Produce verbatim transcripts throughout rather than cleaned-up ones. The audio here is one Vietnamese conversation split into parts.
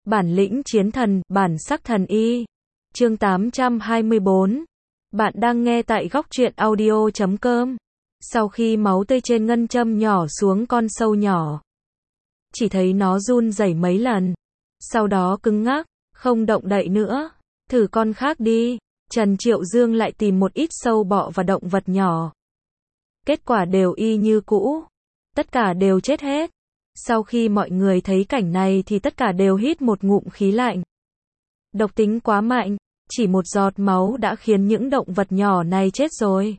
Bản lĩnh chiến thần, bản sắc thần y. Chương tám trăm hai mươi bốn. Bạn đang nghe tại góc truyện audio chấm com. Sau khi máu tươi trên ngân châm nhỏ xuống con sâu nhỏ, chỉ thấy nó run rẩy mấy lần, sau đó cứng ngắc, không động đậy nữa. Thử con khác đi. Trần Triệu Dương lại tìm một ít sâu bọ và động vật nhỏ. Kết quả đều y như cũ. Tất cả đều chết hết. Sau khi mọi người thấy cảnh này thì tất cả đều hít một ngụm khí lạnh. Độc tính quá mạnh, chỉ một giọt máu đã khiến những động vật nhỏ này chết rồi.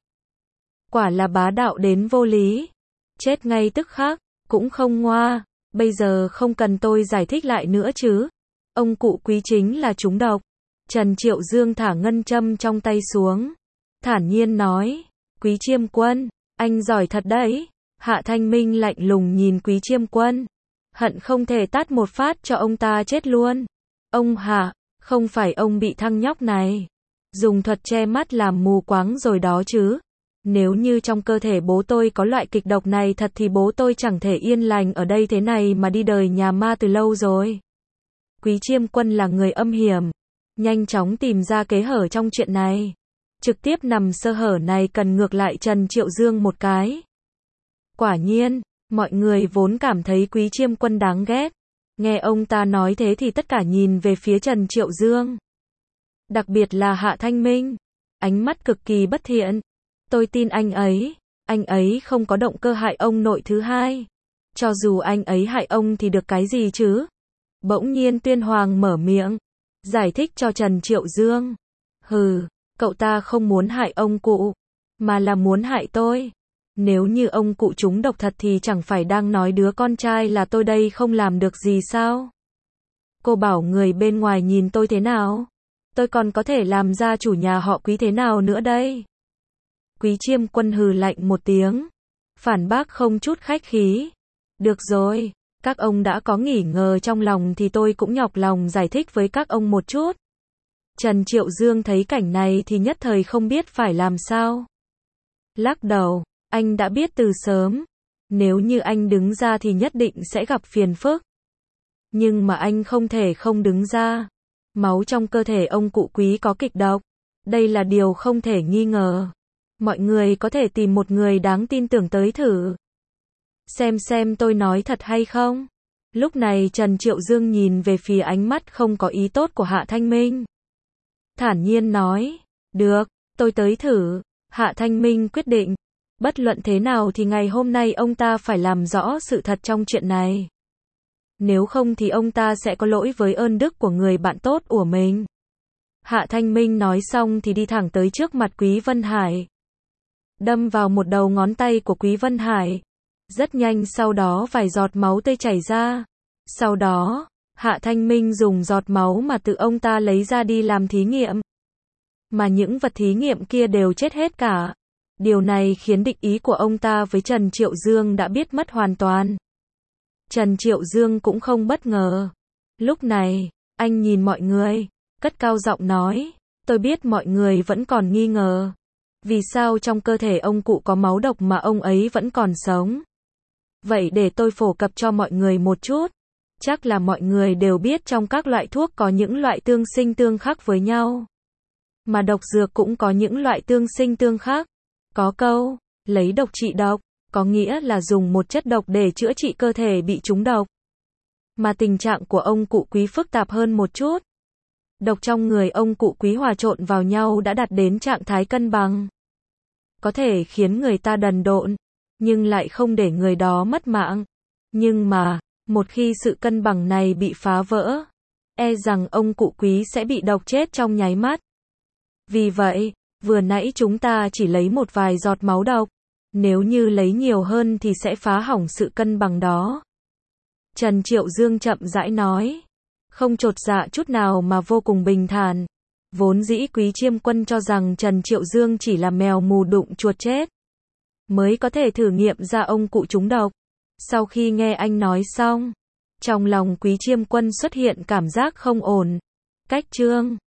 Quả là bá đạo đến vô lý. Chết ngay tức khắc, cũng không ngoa. Bây giờ không cần tôi giải thích lại nữa chứ. Ông cụ Quý chính là trúng độc. Trần Triệu Dương thả ngân châm trong tay xuống, thản nhiên nói, Quý Chiêm Quân, anh giỏi thật đấy. Hạ Thanh Minh lạnh lùng nhìn Quý Chiêm Quân, hận không thể tát một phát cho ông ta chết luôn. Ông Hạ, không phải ông bị thằng nhóc này dùng thuật che mắt làm mù quáng rồi đó chứ. Nếu như trong cơ thể bố tôi có loại kịch độc này thật thì bố tôi chẳng thể yên lành ở đây thế này mà đi đời nhà ma từ lâu rồi. Quý Chiêm Quân là người âm hiểm, nhanh chóng tìm ra kẽ hở trong chuyện này. Trực tiếp nằm sơ hở này cần ngược lại Trần Triệu Dương một cái. Quả nhiên, mọi người vốn cảm thấy Quý Chiêm Quân đáng ghét. Nghe ông ta nói thế thì tất cả nhìn về phía Trần Triệu Dương. Đặc biệt là Hạ Thanh Minh. Ánh mắt cực kỳ bất thiện. Tôi tin anh ấy. Anh ấy không có động cơ hại ông nội thứ hai. Cho dù anh ấy hại ông thì được cái gì chứ? Bỗng nhiên Tuyên Hoàng mở miệng, giải thích cho Trần Triệu Dương. Hừ, cậu ta không muốn hại ông cụ, mà là muốn hại tôi. Nếu như ông cụ trúng độc thật thì chẳng phải đang nói đứa con trai là tôi đây không làm được gì sao? Cô bảo người bên ngoài nhìn tôi thế nào? Tôi còn có thể làm ra chủ nhà họ Quý thế nào nữa đây? Quý Chiêm Quân hừ lạnh một tiếng, phản bác không chút khách khí. Được rồi, các ông đã có nghi ngờ trong lòng thì tôi cũng nhọc lòng giải thích với các ông một chút. Trần Triệu Dương thấy cảnh này thì nhất thời không biết phải làm sao. Lắc đầu, anh đã biết từ sớm. Nếu như anh đứng ra thì nhất định sẽ gặp phiền phức. Nhưng mà anh không thể không đứng ra. Máu trong cơ thể ông cụ Quý có kịch độc. Đây là điều không thể nghi ngờ. Mọi người có thể tìm một người đáng tin tưởng tới thử. Xem xem tôi nói thật hay không. Lúc này Trần Triệu Dương nhìn về phía ánh mắt không có ý tốt của Hạ Thanh Minh. Thản nhiên nói, được, tôi tới thử. Hạ Thanh Minh quyết định. Bất luận thế nào thì ngày hôm nay ông ta phải làm rõ sự thật trong chuyện này. Nếu không thì ông ta sẽ có lỗi với ơn đức của người bạn tốt của mình. Hạ Thanh Minh nói xong thì đi thẳng tới trước mặt Quý Vân Hải. Đâm vào một đầu ngón tay của Quý Vân Hải. Rất nhanh sau đó vài giọt máu tươi chảy ra. Sau đó, Hạ Thanh Minh dùng giọt máu mà tự ông ta lấy ra đi làm thí nghiệm. Mà những vật thí nghiệm kia đều chết hết cả. Điều này khiến định ý của ông ta với Trần Triệu Dương đã biết mất hoàn toàn. Trần Triệu Dương cũng không bất ngờ. Lúc này, anh nhìn mọi người, cất cao giọng nói, tôi biết mọi người vẫn còn nghi ngờ. Vì sao trong cơ thể ông cụ có máu độc mà ông ấy vẫn còn sống? Vậy để tôi phổ cập cho mọi người một chút. Chắc là mọi người đều biết trong các loại thuốc có những loại tương sinh tương khắc với nhau. Mà độc dược cũng có những loại tương sinh tương khắc. Có câu, lấy độc trị độc, có nghĩa là dùng một chất độc để chữa trị cơ thể bị trúng độc. Mà tình trạng của ông cụ Quý phức tạp hơn một chút. Độc trong người ông cụ Quý hòa trộn vào nhau đã đạt đến trạng thái cân bằng. Có thể khiến người ta đần độn, nhưng lại không để người đó mất mạng. Nhưng mà, một khi sự cân bằng này bị phá vỡ, e rằng ông cụ Quý sẽ bị độc chết trong nháy mắt. Vì vậy, vừa nãy chúng ta chỉ lấy một vài giọt máu độc. Nếu như lấy nhiều hơn thì sẽ phá hỏng sự cân bằng đó. Trần Triệu Dương chậm rãi nói, không chột dạ chút nào mà vô cùng bình thản. Vốn dĩ Quý Chiêm Quân cho rằng Trần Triệu Dương chỉ là mèo mù đụng chuột chết, mới có thể thử nghiệm ra ông cụ trúng độc. Sau khi nghe anh nói xong, trong lòng Quý Chiêm Quân xuất hiện cảm giác không ổn. Cách chương